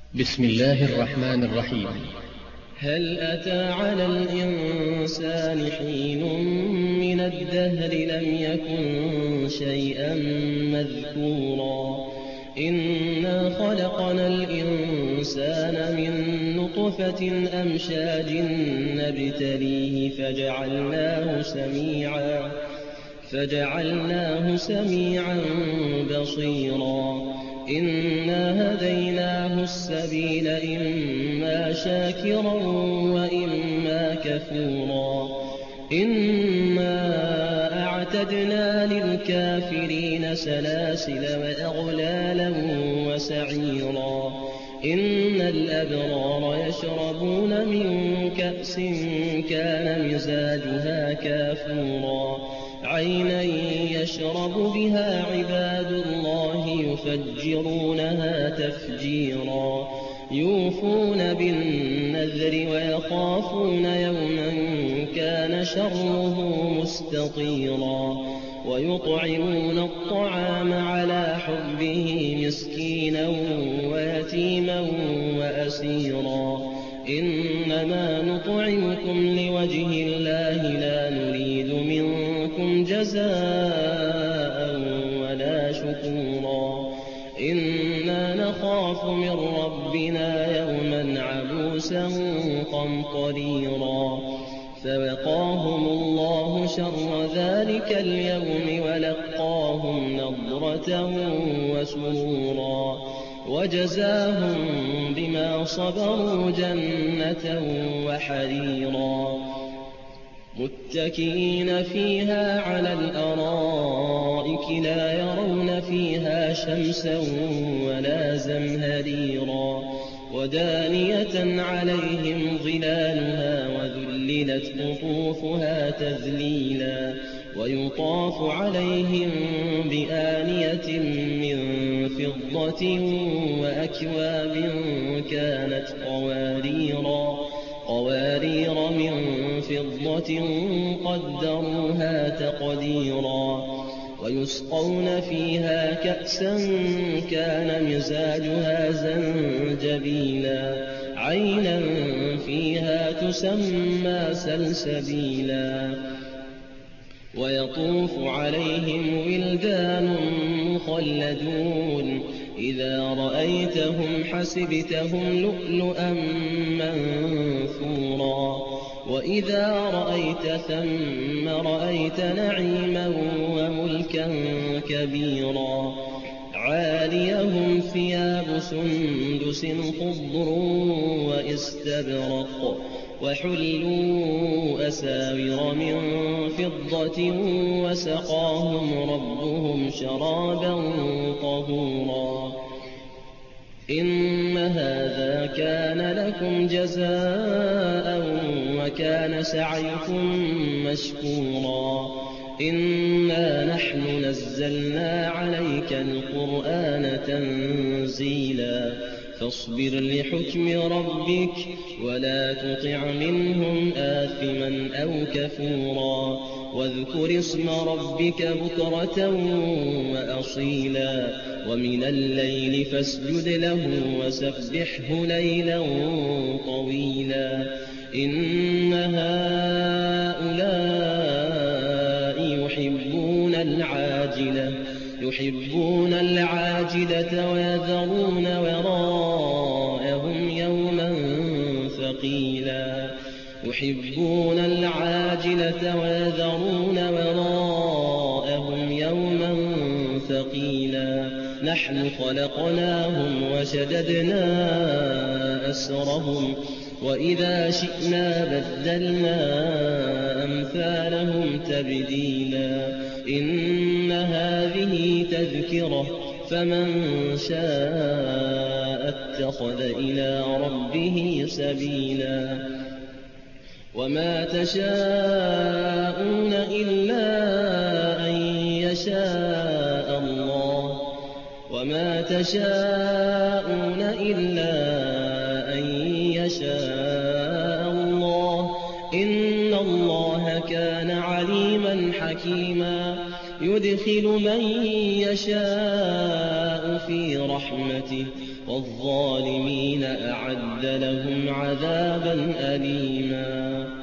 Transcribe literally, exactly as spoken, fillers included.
بسم الله الرحمن الرحيم. هل أتى على الإنسان حين من الدهر لم يكن شيئا مذكورا إنا خلقنا الإنسان من نطفة أمشاج نبتليه فجعلناه سميعا فجعلناه سميعا بصيرا إنا هديناه السبيل إما شاكرا وإما كفورا إنا أعتدنا للكافرين سلاسل وأغلالا وسعيرا إن الأبرار يشربون من كأس كان مزاجها كافورا عينا يشرب بها عباد الله يفجرونها تفجيرا يوفون بالنذر ويخافون يوما كان شره مستطيرا ويطعمون الطعام على حبه مسكينا ويتيما وأسيرا إنما نطعمكم لوجه الله لا نريد منكم جزاء ولا شكورا إنا نخاف من ربنا يوما عبوسا قمطريرا فوقاهم الله شر ذلك اليوم ولقاهم نضرة وسرورا وجزاهم بما صبروا جنة وحريرا متكئين فيها على الأرائك لا يرون فيها شمسا ولا زمهريرا ودانية عليهم ظلالها وذللت قطوفها تذليلا ويطاف عليهم بآنية من فضة وأكواب كانت قواريرا قوارير من فضة قدروها تقديرا ويسقون فيها كأسا كان مزاجها زنجبيلا عينا فيها تسمى سلسبيلا ويطوف عليهم ولدان مخلدون إذا رأيتهم حسبتهم لؤلؤا منثورا وإذا رأيت ثم رأيت نعيما وملكا كبيرا عاليهم ثياب سندس خضر واستبرق وحلوا أساور من فضة وسقاهم ربهم شرابا طهورا إن هذا كان لكم جزاء وكان سعيكم مشكورا إنا نحن نزلنا عليك القرآن تنزيلا فاصبر لحكم ربك ولا تطع منهم آثما أو كفورا واذكر اسم ربك بكرة وأصيلا ومن الليل فاسجد له وسبحه ليلا طويلا إن هؤلاء يحبون العاجلة يحبون العاجلة ويذرون وراءهم يوما ثقيلا يحبون العاجلة ويذرون وراءهم يوما ثقيلا نحن خلقناهم وشددنا أسرهم وإذا شئنا بدلنا أمثالهم تبديلا إن هذه تذكرة فمن شاء اتخذ إلى ربه سبيلا وما تشاءون إلا أن يشاء الله وما تشاءون إلا أن يشاء الله إن الله كان عليما حكيما يدخل من يشاء في رحمته والظالمين أعد لهم عذابا أليما